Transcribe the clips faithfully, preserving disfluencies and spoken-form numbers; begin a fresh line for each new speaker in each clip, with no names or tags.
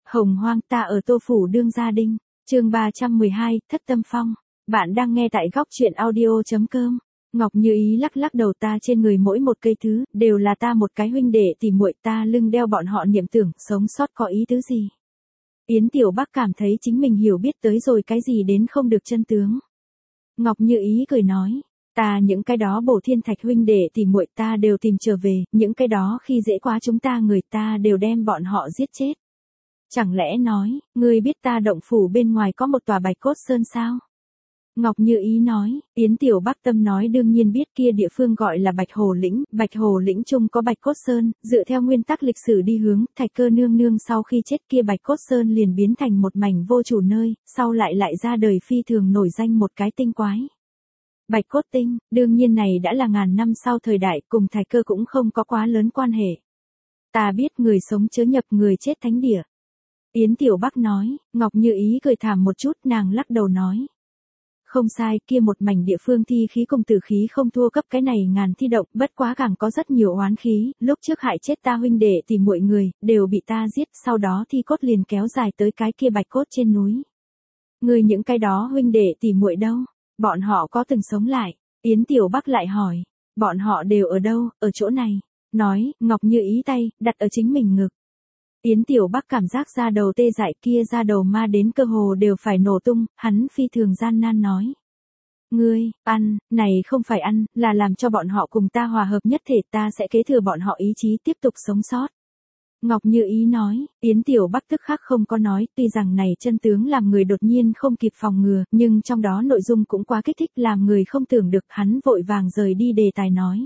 Hồng hoang ta ở Tô Phủ đương gia đinh, chương ba trăm mười hai, Thất Tâm Phong. Bạn đang nghe tại góc truyện audio.com. Ngọc Như Ý lắc lắc đầu, ta trên người mỗi một cây thứ, đều là ta một cái huynh đệ tỉ muội, ta lưng đeo bọn họ niệm tưởng, sống sót có ý tứ gì. Yến Tiểu Bắc cảm thấy chính mình hiểu biết tới rồi cái gì đến không được chân tướng. Ngọc Như Ý cười nói, ta những cái đó bổ thiên thạch huynh đệ tỉ muội ta đều tìm trở về, những cái đó khi dễ quá chúng ta người ta đều đem bọn họ giết chết. Chẳng lẽ nói, ngươi biết ta động phủ bên ngoài có một tòa Bạch Cốt Sơn sao? Ngọc Như Ý nói, Yến Tiểu Bắc Tâm nói đương nhiên biết, kia địa phương gọi là Bạch Hồ Lĩnh, Bạch Hồ Lĩnh chung có Bạch Cốt Sơn, dựa theo nguyên tắc lịch sử đi hướng, Thạch Cơ nương nương sau khi chết kia Bạch Cốt Sơn liền biến thành một mảnh vô chủ nơi, sau lại lại ra đời phi thường nổi danh một cái tinh quái. Bạch Cốt Tinh, đương nhiên này đã là ngàn năm sau thời đại, cùng Thạch Cơ cũng không có quá lớn quan hệ. Ta biết người sống chớ nhập người chết thánh địa. Yến Tiểu Bắc nói, Ngọc Như Ý cười thảm một chút, nàng lắc đầu nói. Không sai, kia một mảnh địa phương thi khí cùng tử khí không thua cấp cái này ngàn thi động, bất quá càng có rất nhiều oán khí, lúc trước hại chết ta huynh đệ thì mọi người, đều bị ta giết, sau đó thi cốt liền kéo dài tới cái kia bạch cốt trên núi. Người những cái đó huynh đệ tỉ muội đâu? Bọn họ có từng sống lại? Yến Tiểu Bắc lại hỏi, bọn họ đều ở đâu, ở chỗ này? Nói, Ngọc Như Ý tay, đặt ở chính mình ngực. Yến Tiểu Bắc cảm giác da đầu tê dại, kia da đầu ma đến cơ hồ đều phải nổ tung, hắn phi thường gian nan nói. Ngươi, ăn, này không phải ăn, là làm cho bọn họ cùng ta hòa hợp nhất thể, ta sẽ kế thừa bọn họ ý chí tiếp tục sống sót. Ngọc Như Ý nói, Yến Tiểu Bắc tức khắc không có nói, tuy rằng này chân tướng làm người đột nhiên không kịp phòng ngừa, nhưng trong đó nội dung cũng quá kích thích làm người không tưởng được, hắn vội vàng rời đi đề tài nói.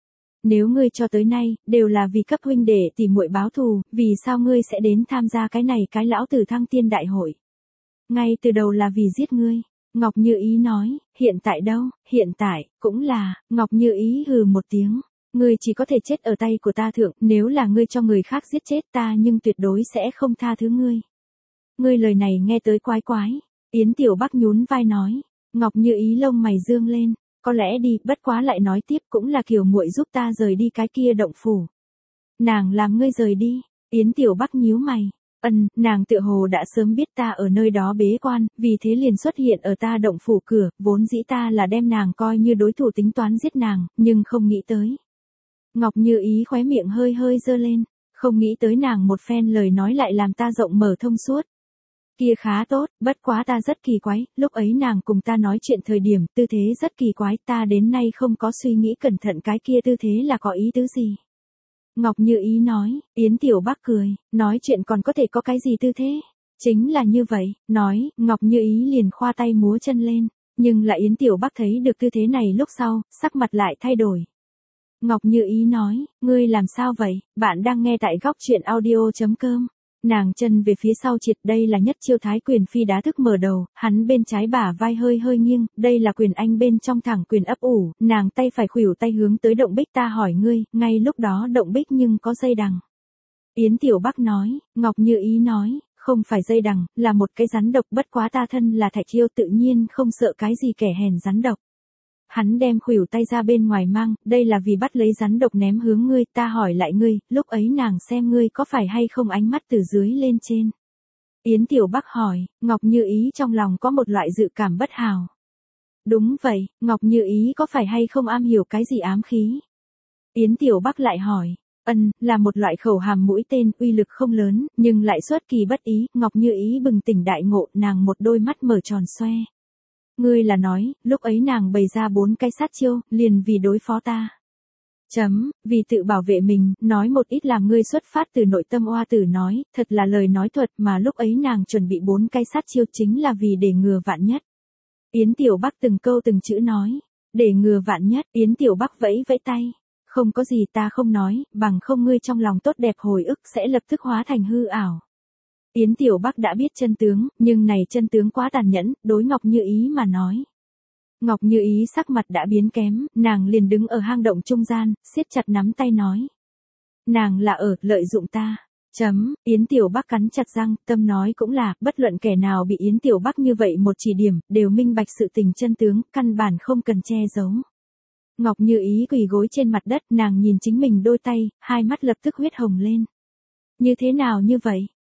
Nếu ngươi cho tới nay, đều là vì cấp huynh đệ tỉ muội báo thù, vì sao ngươi sẽ đến tham gia cái này cái lão tử thăng tiên đại hội? Ngay từ đầu là vì giết ngươi. Ngọc Như Ý nói, hiện tại đâu, hiện tại, cũng là, Ngọc Như Ý hừ một tiếng. Ngươi chỉ có thể chết ở tay của ta thượng, nếu là ngươi cho người khác giết chết ta nhưng tuyệt đối sẽ không tha thứ ngươi. Ngươi lời này nghe tới quái quái. Yến Tiểu Bắc nhún vai nói. Ngọc Như Ý lông mày dương lên. Có lẽ đi, bất quá lại nói tiếp, cũng là Kiều muội giúp ta rời đi cái kia động phủ. Nàng làm ngươi rời đi. Yến Tiểu Bắc nhíu mày. Ân, nàng tựa hồ đã sớm biết ta ở nơi đó bế quan, vì thế liền xuất hiện ở ta động phủ cửa, vốn dĩ ta là đem nàng coi như đối thủ tính toán giết nàng, nhưng không nghĩ tới. Ngọc Như Ý khóe miệng hơi hơi dơ lên, không nghĩ tới nàng một phen lời nói lại làm ta rộng mở thông suốt. Kia khá tốt, bất quá ta rất kỳ quái, lúc ấy nàng cùng ta nói chuyện thời điểm, tư thế rất kỳ quái, ta đến nay không có suy nghĩ cẩn thận cái kia tư thế là có ý tứ gì. Ngọc Như Ý nói, Yến Tiểu Bắc cười, nói chuyện còn có thể có cái gì tư thế? Chính là như vậy, nói, Ngọc Như Ý liền khoa tay múa chân lên, nhưng lại Yến Tiểu Bắc thấy được tư thế này lúc sau, sắc mặt lại thay đổi. Ngọc Như Ý nói, ngươi làm sao vậy, bạn đang nghe tại góc truyện audio.com. Nàng chân về phía sau triệt, đây là nhất chiêu Thái Quyền Phi đá thức mở đầu, hắn bên trái bả vai hơi hơi nghiêng, đây là quyền anh bên trong thẳng quyền ấp ủ, nàng tay phải khuỷu tay hướng tới động bích, ta hỏi ngươi, ngay lúc đó động bích nhưng có dây đằng. Yến Tiểu Bắc nói, Ngọc Như Ý nói, không phải dây đằng, là một cái rắn độc, bất quá ta thân là thạch yêu tự nhiên không sợ cái gì kẻ hèn rắn độc. Hắn đem khuỷu tay ra bên ngoài mang, đây là vì bắt lấy rắn độc ném hướng ngươi, ta hỏi lại ngươi, lúc ấy nàng xem ngươi có phải hay không ánh mắt từ dưới lên trên. Yến Tiểu Bắc hỏi, Ngọc Như Ý trong lòng có một loại dự cảm bất hảo. Đúng vậy, Ngọc Như Ý có phải hay không am hiểu cái gì ám khí? Yến Tiểu Bắc lại hỏi, ân, là một loại khẩu hàm mũi tên, uy lực không lớn, nhưng lại xuất kỳ bất ý, Ngọc Như Ý bừng tỉnh đại ngộ, nàng một đôi mắt mở tròn xoe. Ngươi là nói, lúc ấy nàng bày ra bốn cái sát chiêu, liền vì đối phó ta. Chấm, vì tự bảo vệ mình, nói một ít làm ngươi xuất phát từ nội tâm oa tử nói, thật là lời nói thuật mà lúc ấy nàng chuẩn bị bốn cái sát chiêu chính là vì để ngừa vạn nhất. Yến Tiểu Bắc từng câu từng chữ nói, để ngừa vạn nhất, Yến Tiểu Bắc vẫy vẫy tay. Không có gì ta không nói, bằng không ngươi trong lòng tốt đẹp hồi ức sẽ lập tức hóa thành hư ảo. Yến Tiểu Bắc đã biết chân tướng, nhưng này chân tướng quá tàn nhẫn, đối Ngọc Như Ý mà nói. Ngọc Như Ý sắc mặt đã biến kém, nàng liền đứng ở hang động trung gian, siết chặt nắm tay nói. Nàng là ở, lợi dụng ta. Chấm, Yến Tiểu Bắc cắn chặt răng, tâm nói cũng là, bất luận kẻ nào bị Yến Tiểu Bắc như vậy một chỉ điểm, đều minh bạch sự tình chân tướng, căn bản không cần che giấu. Ngọc Như Ý quỳ gối trên mặt đất, nàng nhìn chính mình đôi tay, hai mắt lập tức huyết hồng lên. Như thế nào như vậy?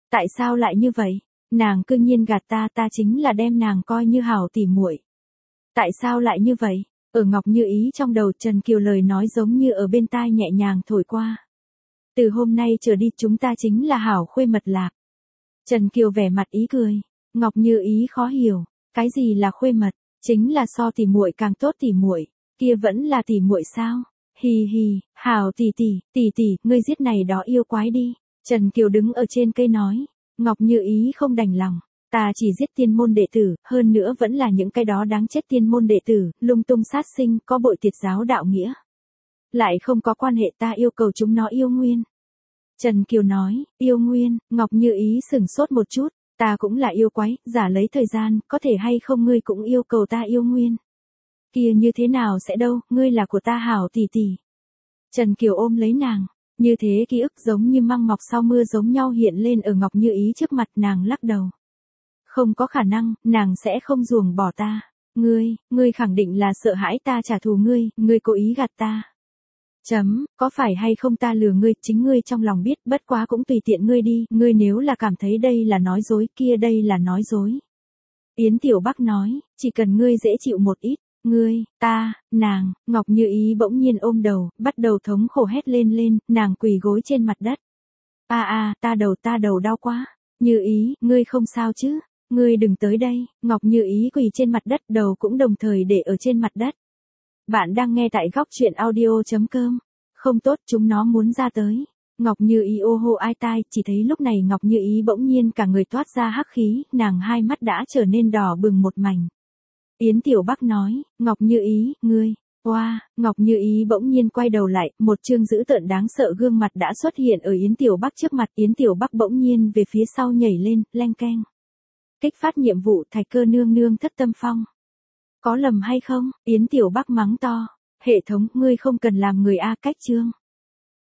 Tại sao lại như vậy? Nàng cư nhiên gạt ta, ta chính là đem nàng coi như hảo tỉ muội. Tại sao lại như vậy? Ở Ngọc Như Ý trong đầu Trần Kiều lời nói giống như ở bên tai nhẹ nhàng thổi qua. Từ hôm nay trở đi chúng ta chính là hảo khuê mật lạc. Trần Kiều vẻ mặt ý cười. Ngọc Như Ý khó hiểu. Cái gì là khuê mật? Chính là so tỉ muội càng tốt tỉ muội. Kia vẫn là tỉ muội sao? Hì hì, hảo tỷ tỷ, tỷ tỷ, ngươi giết này đó yêu quái đi. Trần Kiều đứng ở trên cây nói. Ngọc Như Ý không đành lòng. Ta chỉ giết tiên môn đệ tử, hơn nữa vẫn là những cái đó đáng chết tiên môn đệ tử, lung tung sát sinh, có bội tiệt giáo đạo nghĩa. Lại không có quan hệ, ta yêu cầu chúng nó yêu nguyên. Trần Kiều nói, yêu nguyên. Ngọc Như Ý sửng sốt một chút, ta cũng là yêu quái, giả lấy thời gian, có thể hay không ngươi cũng yêu cầu ta yêu nguyên. Kia như thế nào sẽ đâu, ngươi là của ta hảo tỷ tỷ. Trần Kiều ôm lấy nàng, như thế ký ức giống như măng mọc sau mưa giống nhau hiện lên ở Ngọc Như Ý trước mặt, nàng lắc đầu. Không có khả năng, nàng sẽ không ruồng bỏ ta. Ngươi, ngươi khẳng định là sợ hãi ta trả thù ngươi, ngươi cố ý gạt ta. Chấm, có phải hay không ta lừa ngươi, chính ngươi trong lòng biết, bất quá cũng tùy tiện ngươi đi, ngươi nếu là cảm thấy đây là nói dối, kia đây là nói dối. Yến Tiểu Bắc nói, chỉ cần ngươi dễ chịu một ít, ngươi, ta, nàng, Ngọc Như Ý bỗng nhiên ôm đầu, bắt đầu thống khổ hét lên lên, nàng quỳ gối trên mặt đất. A a, ta đầu ta đầu đau quá. Như Ý, ngươi không sao chứ? Ngươi đừng tới đây. Ngọc Như Ý quỳ trên mặt đất, đầu cũng đồng thời để ở trên mặt đất. Bạn đang nghe tại góc truyện audio chấm com. Không tốt, chúng nó muốn ra tới. Ngọc Như Ý ô hô ai tai, chỉ thấy lúc này Ngọc Như Ý bỗng nhiên cả người toát ra hắc khí, nàng hai mắt đã trở nên đỏ bừng một mảnh. Yến Tiểu Bắc nói, Ngọc Như Ý, ngươi, oa, wow. Ngọc Như Ý bỗng nhiên quay đầu lại, một trương dữ tợn đáng sợ gương mặt đã xuất hiện ở Yến Tiểu Bắc trước mặt, Yến Tiểu Bắc bỗng nhiên về phía sau nhảy lên, leng keng. Kích phát nhiệm vụ Thạch Cơ nương nương thất tâm phong. Có lầm hay không? Yến Tiểu Bắc mắng to, hệ thống, ngươi không cần làm người A cách chương.